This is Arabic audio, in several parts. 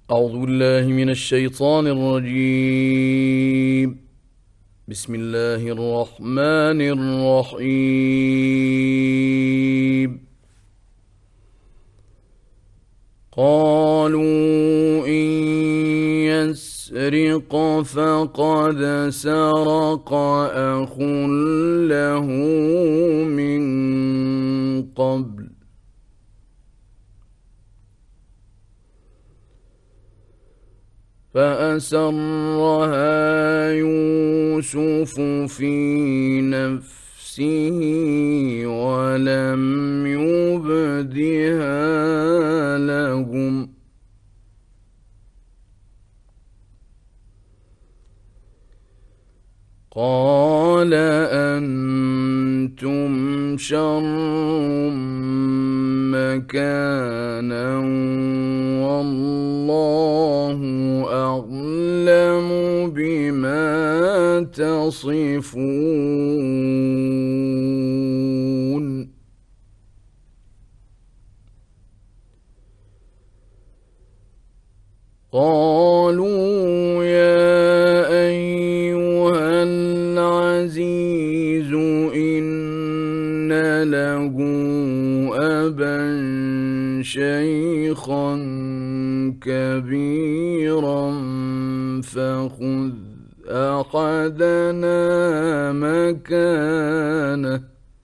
أعوذ بالله من الشيطان الرجيم. بسم الله الرحمن الرحيم. قالوا إن يسرق فقد سرق أخ له من قبل فأسرها يوسف في نفسه ولم يبدها لهم. قال أنتم شر مكانا والله أعلم بما تصفون. قالوا يا أيها العزيز إن له أبا شيخا كبيرا فخذ أحدنا مكانه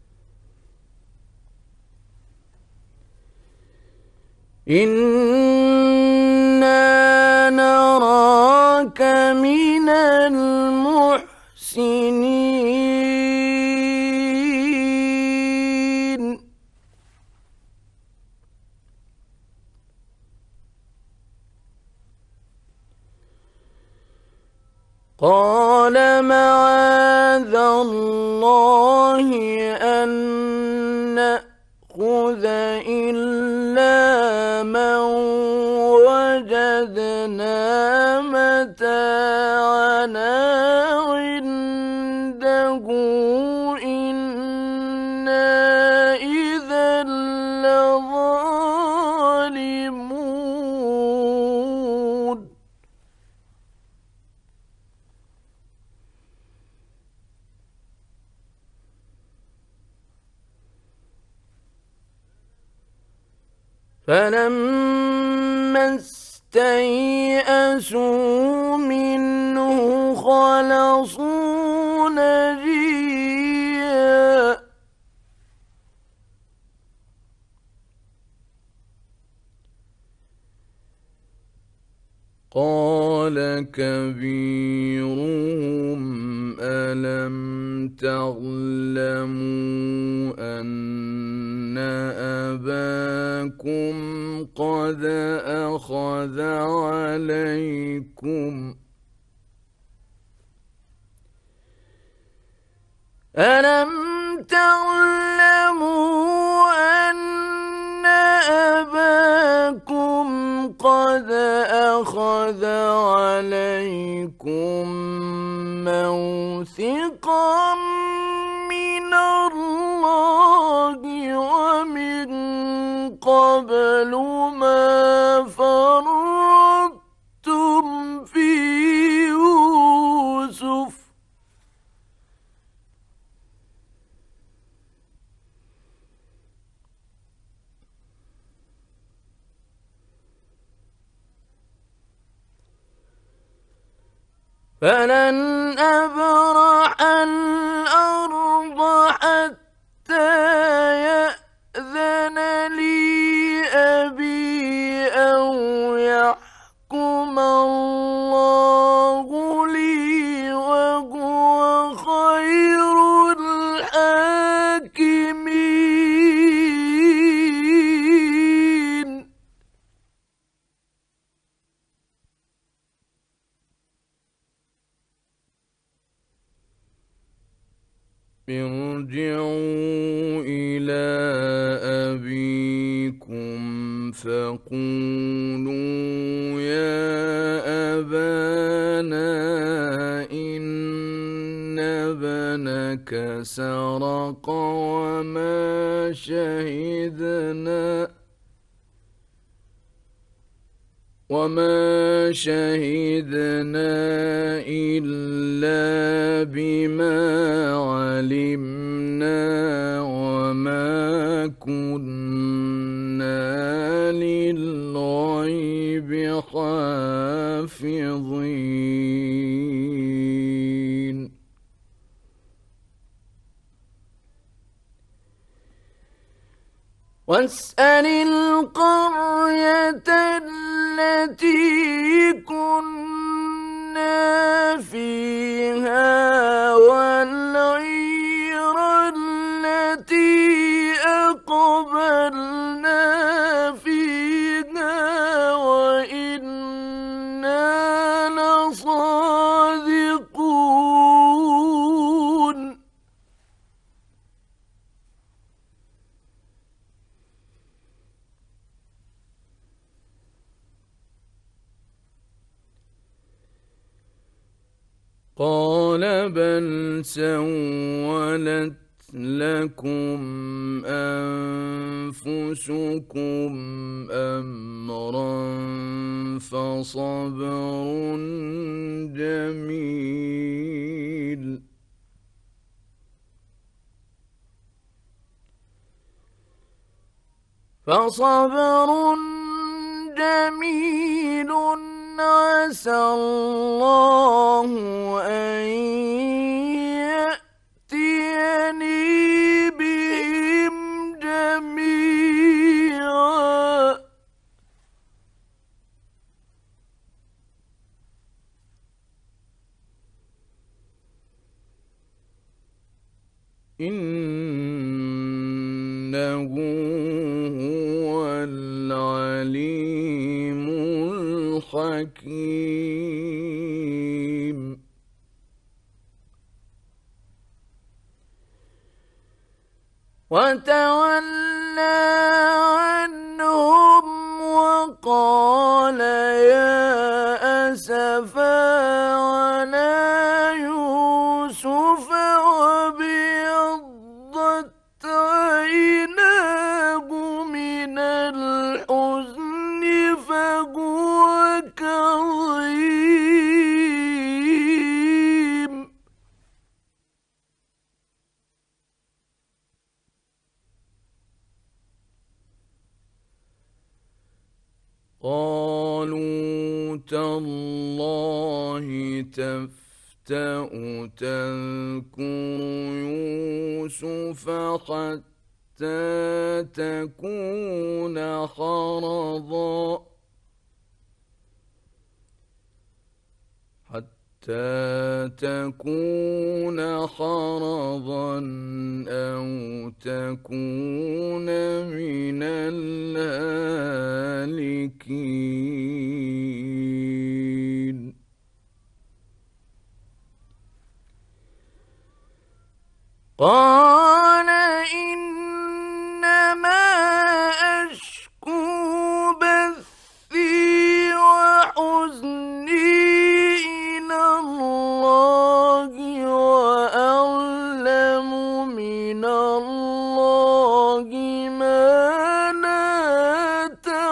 إنا نراك من المحسنين. قال معاذ الله أن نأخذ إلا من وجدنا متاعنا عنده إنا إذا لظالمون. فلما استيئسوا منه خلصوا نجيا قال كبيرهم ألم تعلموا أن أباكم قد أخذ عليكم ألم تعلموا أن أباكم قد أخذ عليكم موثقا من الله ومن قبل ما فرطتم في يوسف فلن أبرح الأرض حتى يأذن لي أبي أو يحكم الله لي وهو خير الحاكمين. ارجعوا إلى أبيكم فقولوا يا أبانا إن ابنك سرق وما شهدنا وما شهدنا إلا بما علمنا وما كنا للغيب حافظين واسأل القرية التي كنا فيها والعير التي أقبلنا فيها وإنا لصادقون قال بل سولت لكم أنفسكم أمرا فصبر جميل عسى الله أن يأتيني بهم جميعا إنه هو العليم الحكيم وتولى عنهم وقال يا أسفا على يوسف وابيضت عيناه من الحزن فهو كظيم قالوا تالله تفتأ تذكر يوسف حتى تكون حرضا أو تكون من الهالكين قال إنما أشكو بثي وحزني إلى الله وأعلم من الله ما لا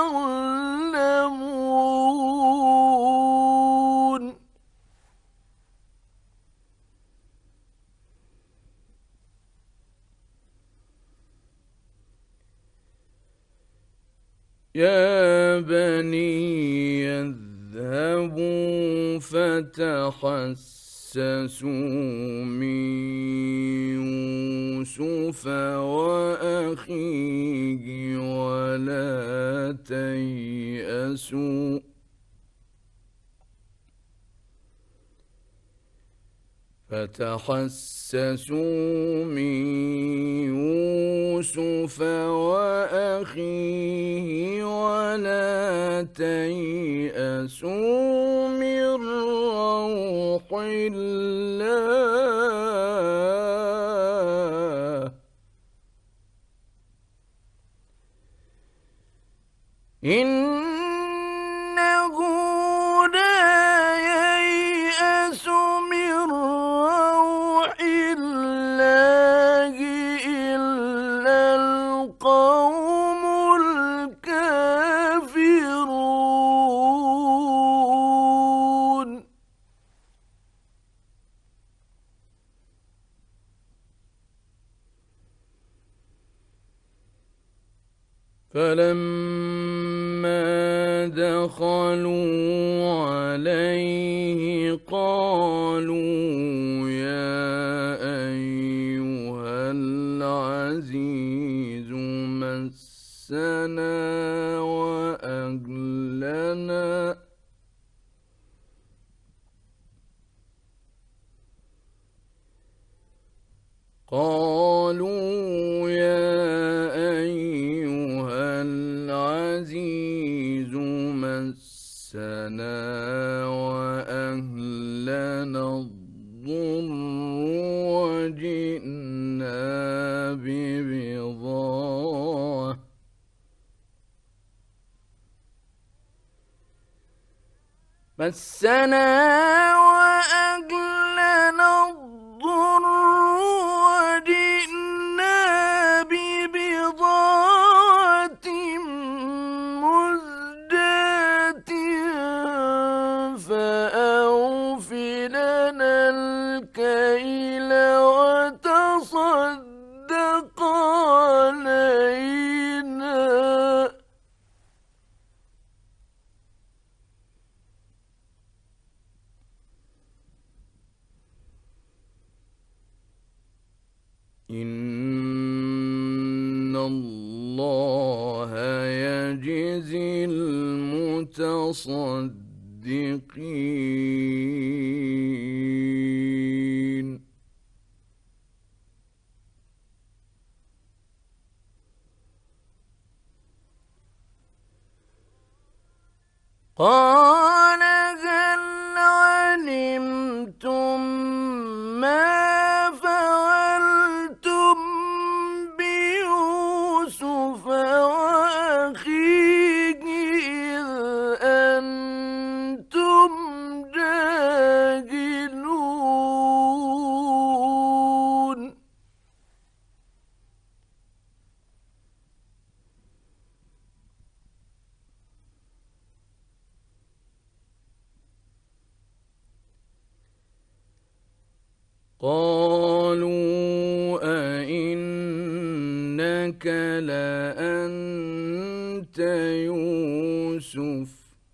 تعلمون يا بني اذهبوا فتحسسوا من يوسف وأخيه ولا تيأسوا من روح الله إنه لا ييأس من روح الله إلا القوم الكافرون فلما دخلوا عليه قالوا يا أيها العزيز مسنا وأهلنا الضر وجئنا ببضاعة مسنا وأهلنا الضر وجئنا ببضاعة مزجاة فأوف لنا الكيل وتصدق علينا إن الله يجزي المتصدقين قال هل علمتم ما فعلتم بيوسف وأخيه إذ أنتم جاهلون قالوا أئنك لأنت يوسف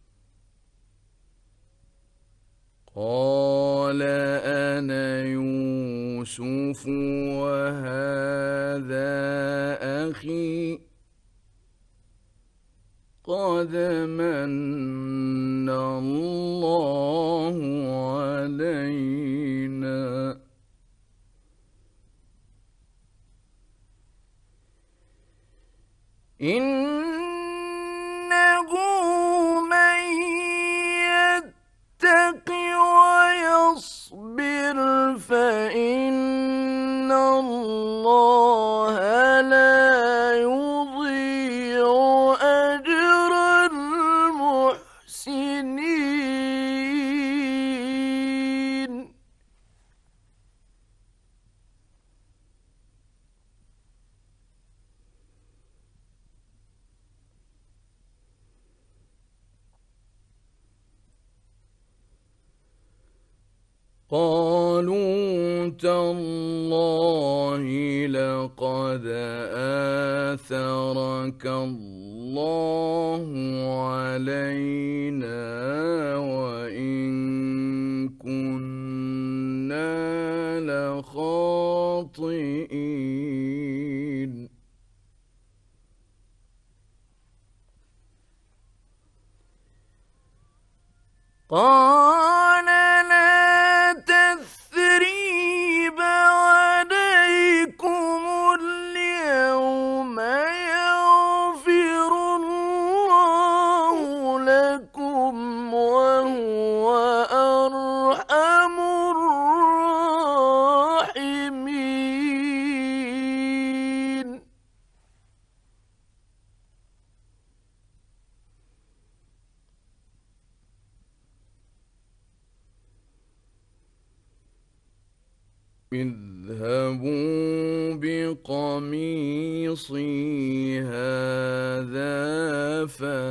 قال أنا يوسف وهذا أخي قد من الله علينا إنه من يتق ويصبر فإن الله لا يضيع أجر المحسنين قالوا تالله لقد آثرك الله علينا وإن كنا لخاطئين قال لا تثريب عليكم اليوم يغفر الله لكم وهو أرحم الراحمين اذهبوا بقميصي هذا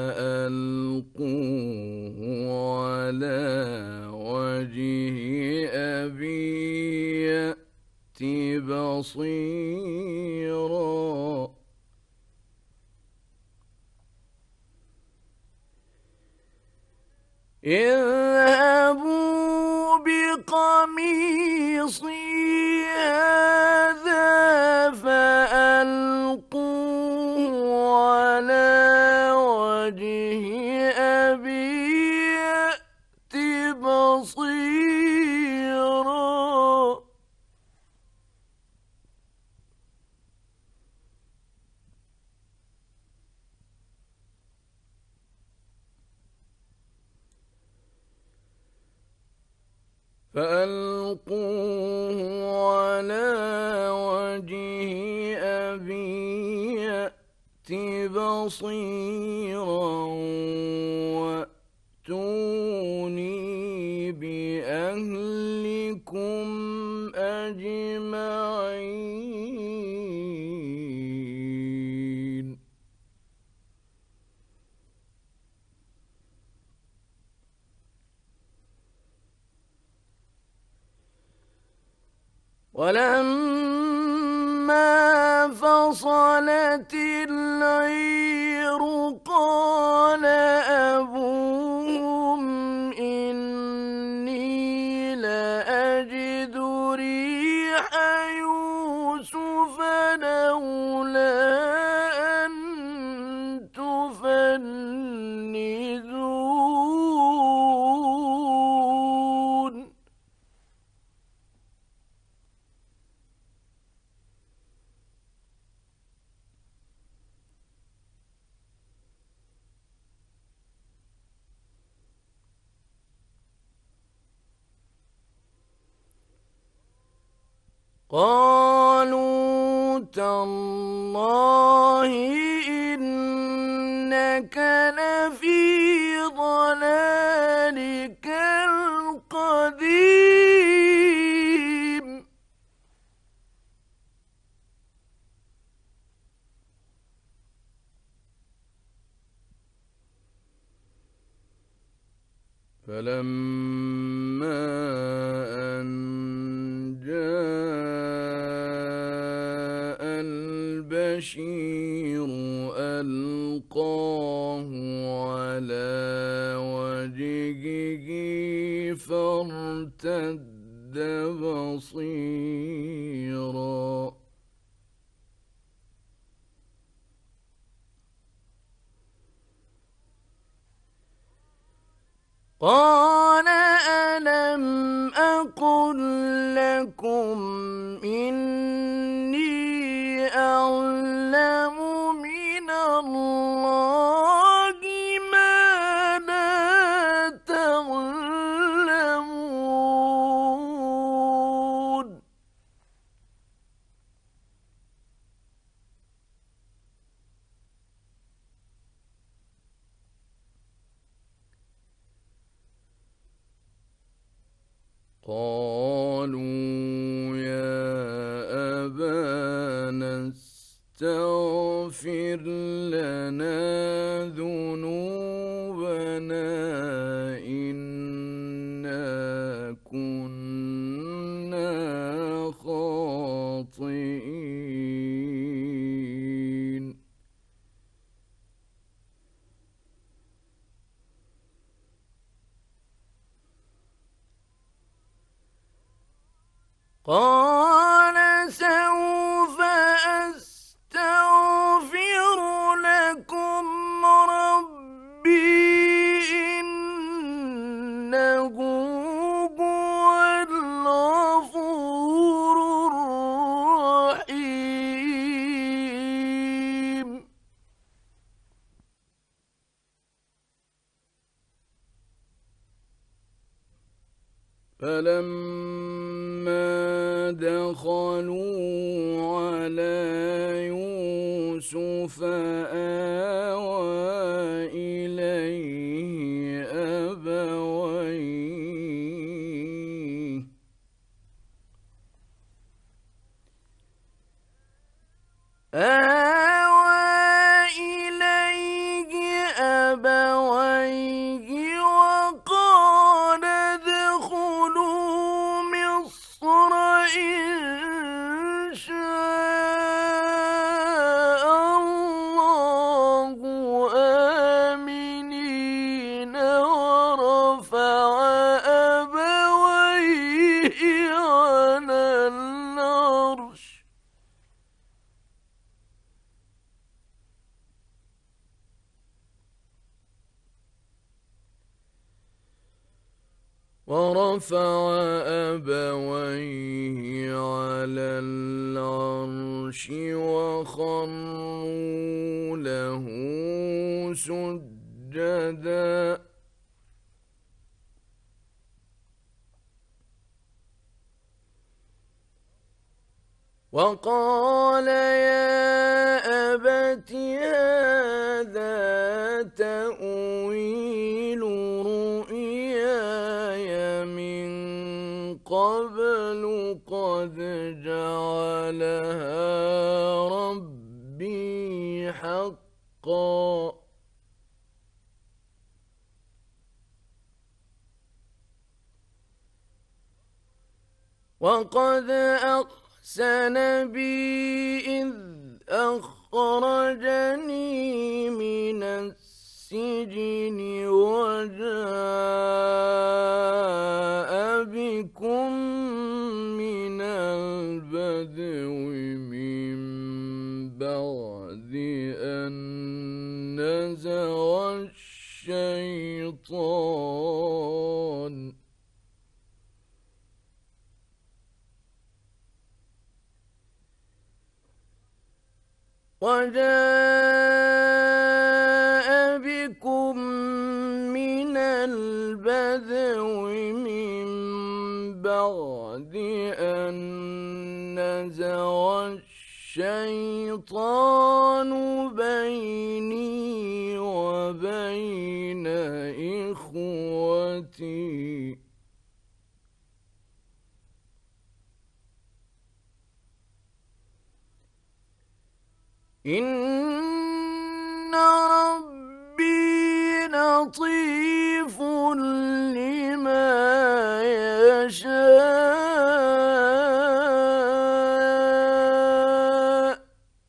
فألقوه على وجه أبي يأت بصيرا اذهبوا بقميصي هذا فألقوه على وجه أبي يأت بصيرا فألقوه على وجه أبي يأت بصيرا وأتوني بأهلكم أجمعين ولما فصلت العير قال أبوهم إني لأجد ريح يوسف لولا أن تفندون قالوا تالله إنك لفي ضلالك القديم فلما أن جاء البشير ألقاه على وجهه فارتد بصيرا قال ألم أقل لكم إني أعلم من الله ما لا تعلمون قالوا يا أبانا استغفر لنا ذنوبنا إنا كنا خاطئين قال سوف أستغفر لكم ربي إنه هو الغفور الرحيم فلما دخلوا على يوسف آوى إليه أبويه وقال ادخلوا مصر إن شاء الله آمنين ورفع أبويه على العرش وخروا له سجدا وقال يا أبت هذا تأويل رؤياي من قبل قد جعلها ربي حقا وقد أحسن بي إذ أخرجني من السجن وجاء بكم من البدو من بعد أن نزغ الشيطان وجاء بكم من البدو من بعد أن نزغ الشيطان بيني وبين إخوتي إن ربي لطيف لما يشاء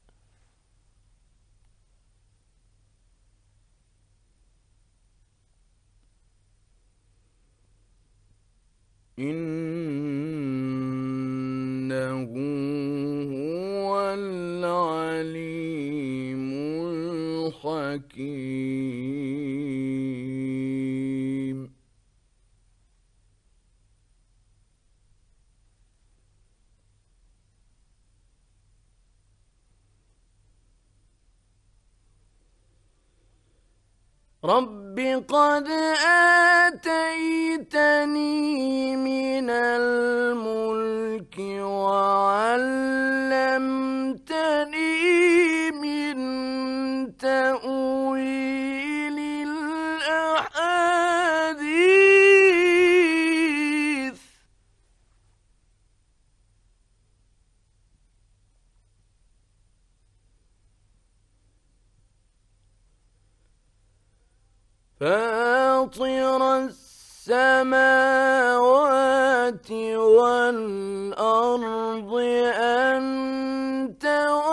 إنه هو العليم الحكيم رب قد آتيتني من الملك وعلمتني من تأويل الأحاديث فاطر السماوات والأرض أنت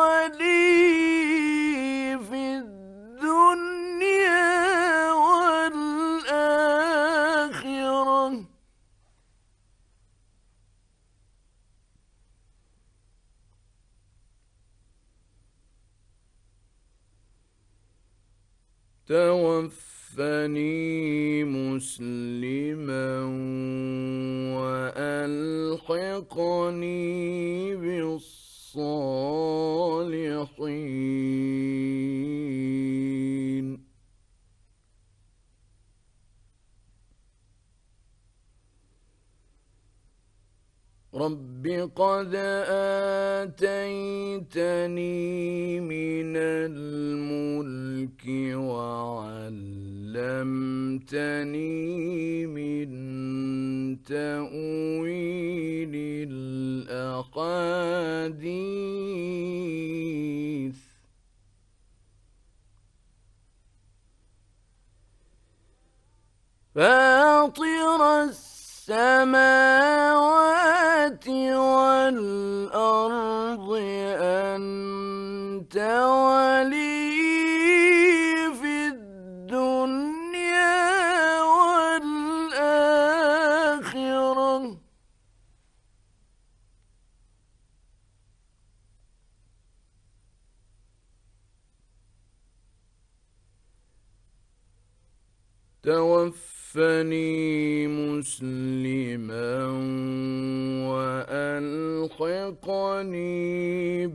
ولي في الدنيا والآخرة توفني مسلما وألحقني بالصالحين رب قد آتيتني من الملك وعلمتني من تأويل الأحاديث فاطر السماوات والأرض أنت ولي في الدنيا والآخرة توفني توفني مسلما وألحقني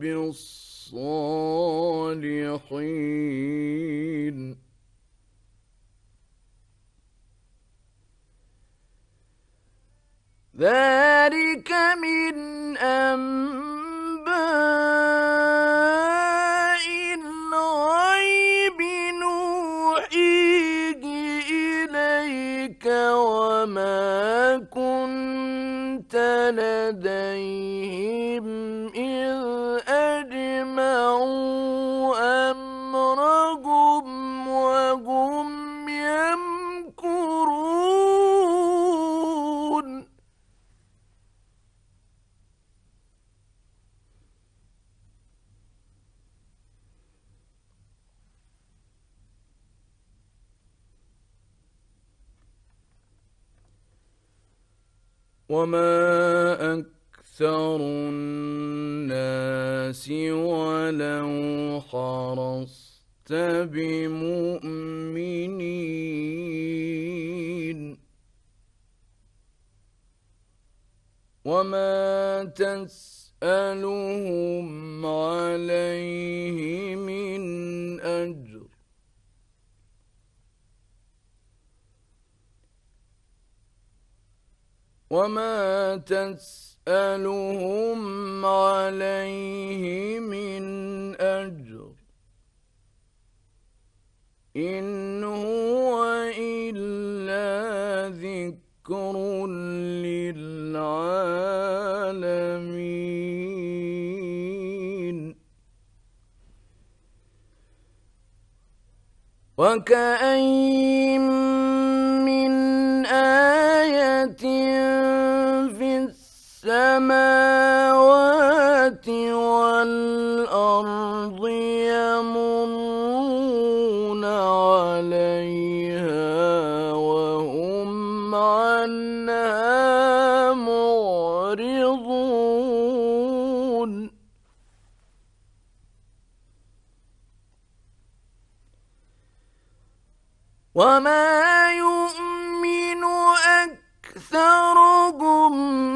بالصالحين. ذلك من أنباء الغيب نوحيه إليك وما كنت لديهم إذ أجمعوا أمرهم وهم يمكرون. وما أكثر الناس ولو حرصت بمؤمنين وما تسألهم عليه من أجر وما تسألهم عليه من أجر إن هو إلا ذكر للعالمين. وكأين من آية في السماوات والأرض يمرون عليها وهم عنها معرضون. وما يؤمن أكثرهم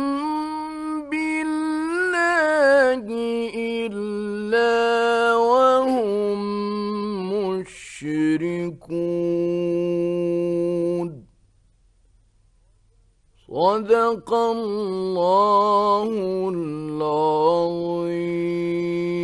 بالله إلا وهم مشركون. صدق الله العظيم.